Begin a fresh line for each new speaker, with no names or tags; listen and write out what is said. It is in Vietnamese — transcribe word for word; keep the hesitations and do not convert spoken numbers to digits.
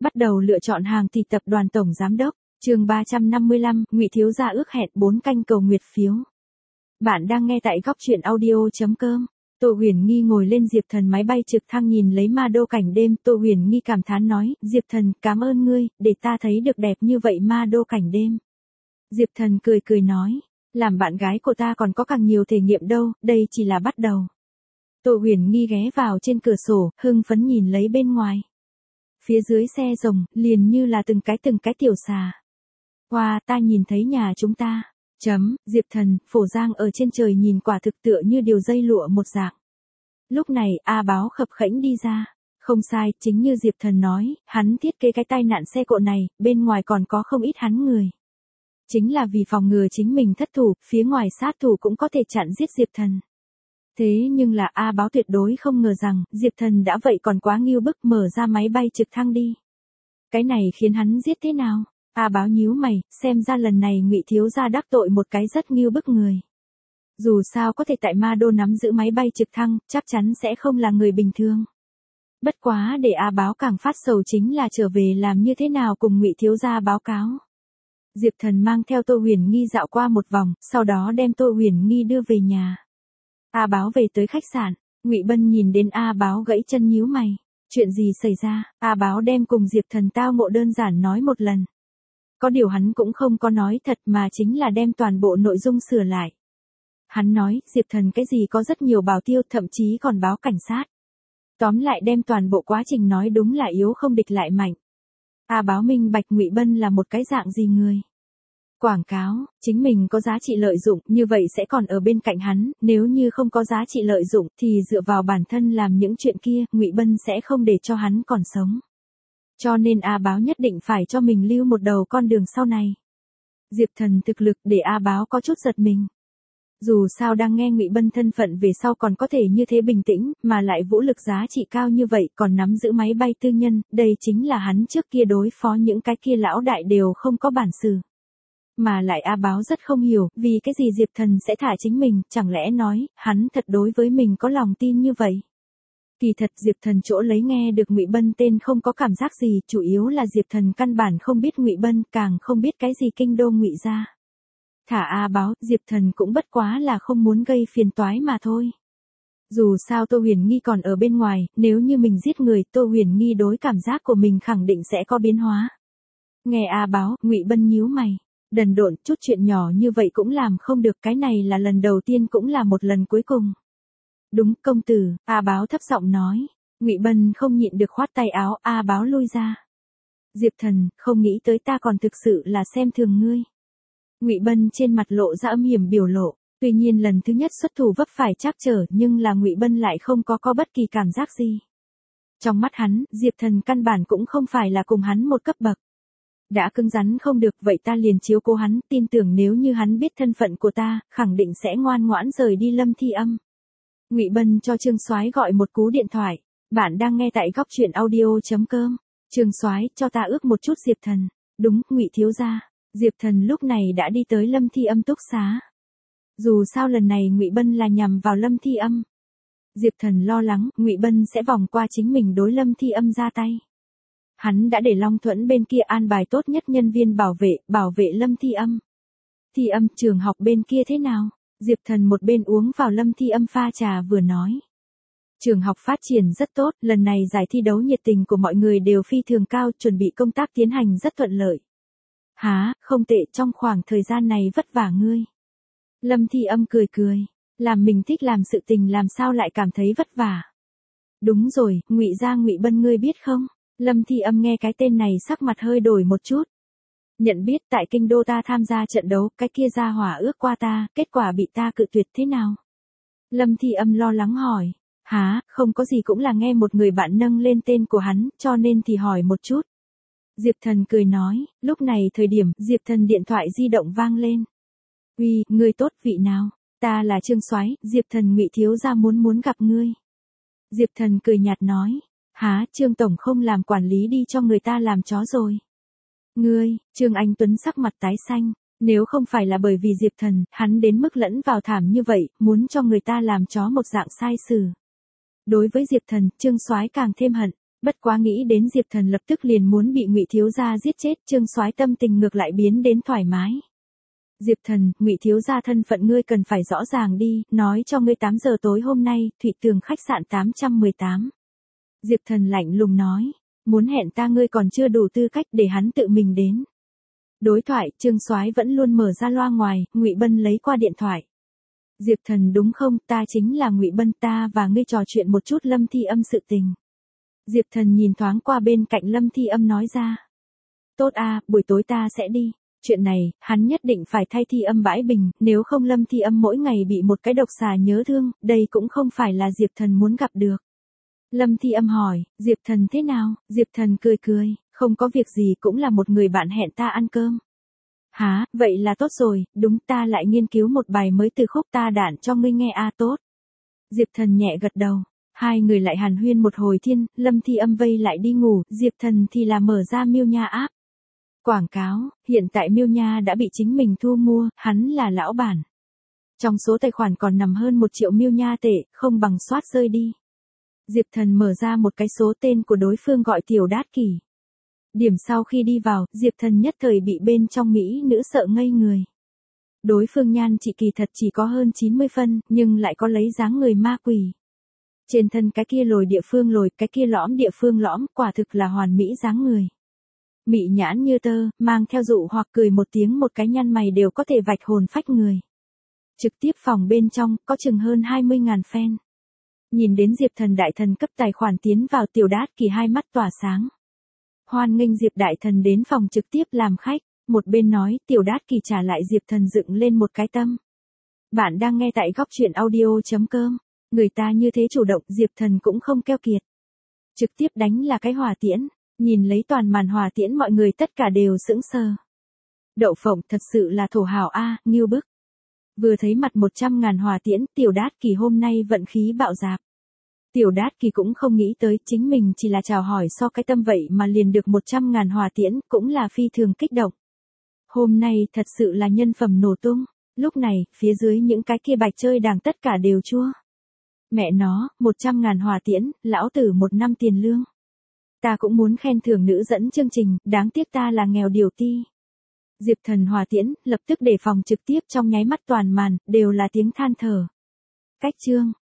Bắt đầu lựa chọn hàng thì tập đoàn tổng giám đốc, chương ba trăm năm mươi lăm, Ngụy thiếu gia ước hẹn bốn canh cầu nguyệt phiếu. Bạn đang nghe tại góc truyện audio chấm com. Tô Huyền Nghi ngồi lên Diệp Thần máy bay trực thăng nhìn lấy ma đô cảnh đêm, Tô Huyền Nghi cảm thán nói, Diệp Thần, cảm ơn ngươi, để ta thấy được đẹp như vậy ma đô cảnh đêm. Diệp Thần cười cười nói, làm bạn gái của ta còn có càng nhiều thể nghiệm đâu, đây chỉ là bắt đầu. Tô Huyền Nghi ghé vào trên cửa sổ, hưng phấn nhìn lấy bên ngoài. Phía dưới xe rồng, liền như là từng cái từng cái tiểu xà. Wow, ta nhìn thấy nhà chúng ta. Chấm, Diệp Thần, phổ giang ở trên trời nhìn quả thực tựa như điều dây lụa một dạng. Lúc này, A Báo khập khẽnh đi ra. Không sai, chính như Diệp Thần nói, hắn thiết kế cái tai nạn xe cộ này, bên ngoài còn có không ít hắn người. Chính là vì phòng ngừa chính mình thất thủ, phía ngoài sát thủ cũng có thể chặn giết Diệp Thần. Thế nhưng là A Báo tuyệt đối không ngờ rằng, Diệp Thần đã vậy còn quá nghiêu bức mở ra máy bay trực thăng đi. Cái này khiến hắn giết thế nào? A Báo nhíu mày, xem ra lần này Ngụy thiếu gia đắc tội một cái rất nghiêu bức người. Dù sao có thể tại Ma Đô nắm giữ máy bay trực thăng, chắc chắn sẽ không là người bình thường. Bất quá để A Báo càng phát sầu chính là trở về làm như thế nào cùng Ngụy thiếu gia báo cáo. Diệp Thần mang theo Tô Huyền Nghi dạo qua một vòng, sau đó đem Tô Huyền Nghi đưa về nhà. A Báo về tới khách sạn, Ngụy Bân nhìn đến A Báo gãy chân nhíu mày. Chuyện gì xảy ra? A Báo đem cùng Diệp Thần tao ngộ đơn giản nói một lần. Có điều hắn cũng không có nói thật mà chính là đem toàn bộ nội dung sửa lại. Hắn nói, Diệp Thần cái gì có rất nhiều bảo tiêu, thậm chí còn báo cảnh sát. Tóm lại đem toàn bộ quá trình nói đúng là yếu không địch lại mạnh. A Báo minh bạch Ngụy Bân là một cái dạng gì người. Quảng cáo, chính mình có giá trị lợi dụng, như vậy sẽ còn ở bên cạnh hắn, nếu như không có giá trị lợi dụng thì dựa vào bản thân làm những chuyện kia, Ngụy Bân sẽ không để cho hắn còn sống. Cho nên A Báo nhất định phải cho mình lưu một đầu con đường sau này. Diệp Thần thực lực để A Báo có chút giật mình. Dù sao đang nghe Ngụy Bân thân phận về sau còn có thể như thế bình tĩnh, mà lại vũ lực giá trị cao như vậy còn nắm giữ máy bay tư nhân, đây chính là hắn trước kia đối phó những cái kia lão đại đều không có bản sự. Mà lại A Báo rất không hiểu, vì cái gì Diệp Thần sẽ thả chính mình, chẳng lẽ nói, hắn thật đối với mình có lòng tin như vậy. Kỳ thật Diệp Thần chỗ lấy nghe được Ngụy Bân tên không có cảm giác gì, chủ yếu là Diệp Thần căn bản không biết Ngụy Bân, càng không biết cái gì kinh đô Ngụy gia. Thả A Báo, Diệp Thần cũng bất quá là không muốn gây phiền toái mà thôi. Dù sao Tô Huyền Nghi còn ở bên ngoài, nếu như mình giết người, Tô Huyền Nghi đối cảm giác của mình khẳng định sẽ có biến hóa. Nghe A Báo, Ngụy Bân nhíu mày. Đần độn, chút chuyện nhỏ như vậy cũng làm không được, cái này là lần đầu tiên cũng là một lần cuối cùng. Đúng, công tử, A Báo thấp giọng nói. Ngụy Bân không nhịn được khoát tay áo, A Báo lui ra. Diệp Thần, không nghĩ tới ta còn thực sự là xem thường ngươi. Ngụy Bân trên mặt lộ ra âm hiểm biểu lộ, tuy nhiên lần thứ nhất xuất thủ vấp phải trắc trở, nhưng là Ngụy Bân lại không có có bất kỳ cảm giác gì. Trong mắt hắn, Diệp Thần căn bản cũng không phải là cùng hắn một cấp bậc. Đã cứng rắn không được, vậy ta liền chiếu cố hắn, tin tưởng nếu như hắn biết thân phận của ta, khẳng định sẽ ngoan ngoãn rời đi Lâm Thi Âm. Ngụy Bân cho Trương Soái gọi một cú điện thoại. Bạn đang nghe tại góc truyện audio chấm com. Trương Soái, cho ta ước một chút Diệp Thần. Đúng, Ngụy thiếu gia. Diệp Thần lúc này đã đi tới Lâm Thi Âm túc xá. Dù sao lần này Ngụy Bân là nhằm vào Lâm Thi Âm. Diệp Thần lo lắng, Ngụy Bân sẽ vòng qua chính mình đối Lâm Thi Âm ra tay. Hắn đã để Long Thuẫn bên kia an bài tốt nhất nhân viên bảo vệ, bảo vệ Lâm Thi Âm. Thi Âm, trường học bên kia thế nào? Diệp Thần một bên uống vào Lâm Thi Âm pha trà vừa nói. Trường học phát triển rất tốt, lần này giải thi đấu nhiệt tình của mọi người đều phi thường cao, chuẩn bị công tác tiến hành rất thuận lợi. Hả, không tệ, trong khoảng thời gian này vất vả ngươi. Lâm Thi Âm cười cười, làm mình thích làm sự tình làm sao lại cảm thấy vất vả. Đúng rồi, Ngụy gia Ngụy Bân ngươi biết không? Lâm Thi Âm nghe cái tên này sắc mặt hơi đổi một chút. Nhận biết tại kinh đô ta tham gia trận đấu, cái kia ra hỏa ước qua ta, kết quả bị ta cự tuyệt thế nào? Lâm Thi Âm lo lắng hỏi. Hả, không có gì, cũng là nghe một người bạn nâng lên tên của hắn, cho nên thì hỏi một chút. Diệp Thần cười nói, lúc này thời điểm, Diệp Thần điện thoại di động vang lên. Uy, ngươi tốt, vị nào? Ta là Trương Soái, Diệp Thần Ngụy thiếu gia muốn muốn gặp ngươi. Diệp Thần cười nhạt nói. Hả, Trương tổng không làm quản lý đi cho người ta làm chó rồi. Ngươi, Trương Anh Tuấn sắc mặt tái xanh, nếu không phải là bởi vì Diệp Thần, hắn đến mức lẫn vào thảm như vậy, muốn cho người ta làm chó một dạng sai xử. Đối với Diệp Thần, Trương Soái càng thêm hận, Bất quá nghĩ đến Diệp Thần lập tức liền muốn bị Ngụy thiếu gia giết chết, Trương Soái tâm tình ngược lại biến đến thoải mái. Diệp Thần, Ngụy thiếu gia thân phận ngươi cần phải rõ ràng đi, nói cho ngươi tám giờ tối hôm nay, Thụy Tường khách sạn tám trăm mười tám. Diệp Thần lạnh lùng nói, muốn hẹn ta ngươi còn chưa đủ tư cách để hắn tự mình đến. Đối thoại, Trương Soái vẫn luôn mở ra loa ngoài, Ngụy Bân lấy qua điện thoại. Diệp Thần đúng không, ta chính là Ngụy Bân, ta và ngươi trò chuyện một chút Lâm Thi Âm sự tình. Diệp Thần nhìn thoáng qua bên cạnh Lâm Thi Âm nói ra. Tốt a, buổi tối ta sẽ đi. Chuyện này, hắn nhất định phải thay Thi Âm bãi bình, nếu không Lâm Thi Âm mỗi ngày bị một cái độc xà nhớ thương, đây cũng không phải là Diệp Thần muốn gặp được. Lâm Thi Âm hỏi, Diệp Thần thế nào? Diệp Thần cười cười, không có việc gì, cũng là một người bạn hẹn ta ăn cơm. Hả, vậy là tốt rồi, đúng, ta lại nghiên cứu một bài mới từ khúc ta đạn cho ngươi nghe a. Tốt. Diệp Thần nhẹ gật đầu. Hai người lại hàn huyên một hồi thiên, Lâm Thi Âm vây lại đi ngủ, Diệp Thần thì là mở ra Miêu Nha app. Quảng cáo, hiện tại Miêu Nha đã bị chính mình thu mua, hắn là lão bản. Trong số tài khoản còn nằm hơn một triệu Miêu Nha tệ, không bằng soát rơi đi. Diệp Thần mở ra một cái số tên của đối phương gọi Tiểu Đát Kỷ. Điểm sau khi đi vào, Diệp Thần nhất thời bị bên trong mỹ nữ sợ ngây người. Đối phương nhan trị kỳ thật chỉ có hơn chín mươi phân, nhưng lại có lấy dáng người ma quỷ. Trên thân cái kia lồi địa phương lồi, cái kia lõm địa phương lõm, quả thực là hoàn mỹ dáng người. Mị nhãn như tơ, mang theo dụ hoặc cười một tiếng một cái nhăn mày đều có thể vạch hồn phách người. Trực tiếp phòng bên trong, có chừng hơn hai mươi ngàn fan. Nhìn đến Diệp Thần đại thần cấp tài khoản tiến vào, Tiểu Đát Kỷ hai mắt tỏa sáng. Hoan nghênh Diệp đại thần đến phòng trực tiếp làm khách, một bên nói, Tiểu Đát Kỷ trả lại Diệp Thần dựng lên một cái tâm. Bạn đang nghe tại góc truyện audio.com, người ta như thế chủ động, Diệp Thần cũng không keo kiệt. Trực tiếp đánh là cái hỏa tiễn, nhìn lấy toàn màn hỏa tiễn mọi người tất cả đều sững sờ. Đậu phộng thật sự là thổ hào a, nghiêu bức. Vừa thấy mặt một trăm ngàn hỏa tiễn, Tiểu Đát Kỷ hôm nay vận khí bạo dạp. Tiểu Đát Kỷ cũng không nghĩ tới, chính mình chỉ là chào hỏi so cái tâm vậy mà liền được một trăm ngàn hỏa tiễn, cũng là phi thường kích động. Hôm nay thật sự là nhân phẩm nổ tung, lúc này, phía dưới những cái kia bạch chơi đàng tất cả đều chua. Mẹ nó, một trăm ngàn hỏa tiễn, lão tử một năm tiền lương. Ta cũng muốn khen thưởng nữ dẫn chương trình, đáng tiếc ta là nghèo điều ti. Diệp Thần hỏa tiễn, lập tức để phòng trực tiếp trong nháy mắt toàn màn, đều là tiếng than thở. Cách chương.